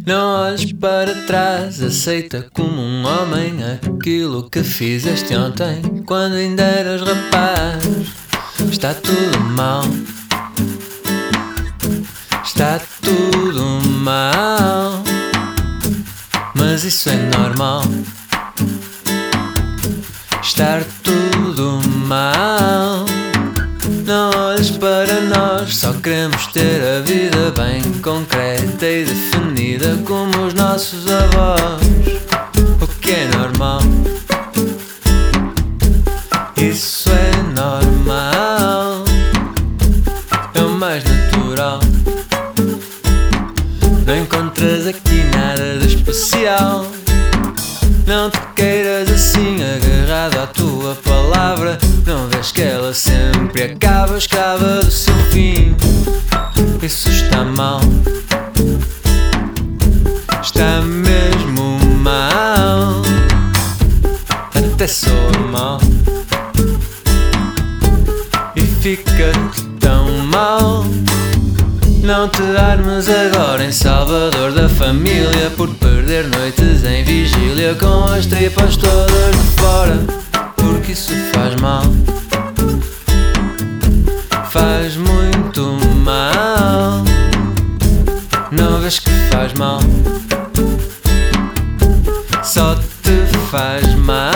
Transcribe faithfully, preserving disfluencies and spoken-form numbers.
Não olhes para trás, aceita como um homem aquilo que fizeste ontem, quando ainda eras rapaz. Está tudo mal, está tudo mal, mas isso é normal. Estar tudo mal. Não olhes para nós, só queremos ter a vida bem concreta e definida como os nossos avós. O que é normal, isso é normal, é o mais natural. Não encontras aqui nada de especial. Não te queiras assim agarrado à tua palavra. Não vês que ela sempre acaba escrava do seu fim. Isso está mal, está mesmo mal, até soa mal. E fica-te tão mal. Não te armes agora em salvador da família por perder noites em vigília com as tripas todas de fora, porque isso faz mal, faz muito mal. Não vês que faz mal, só te faz mal.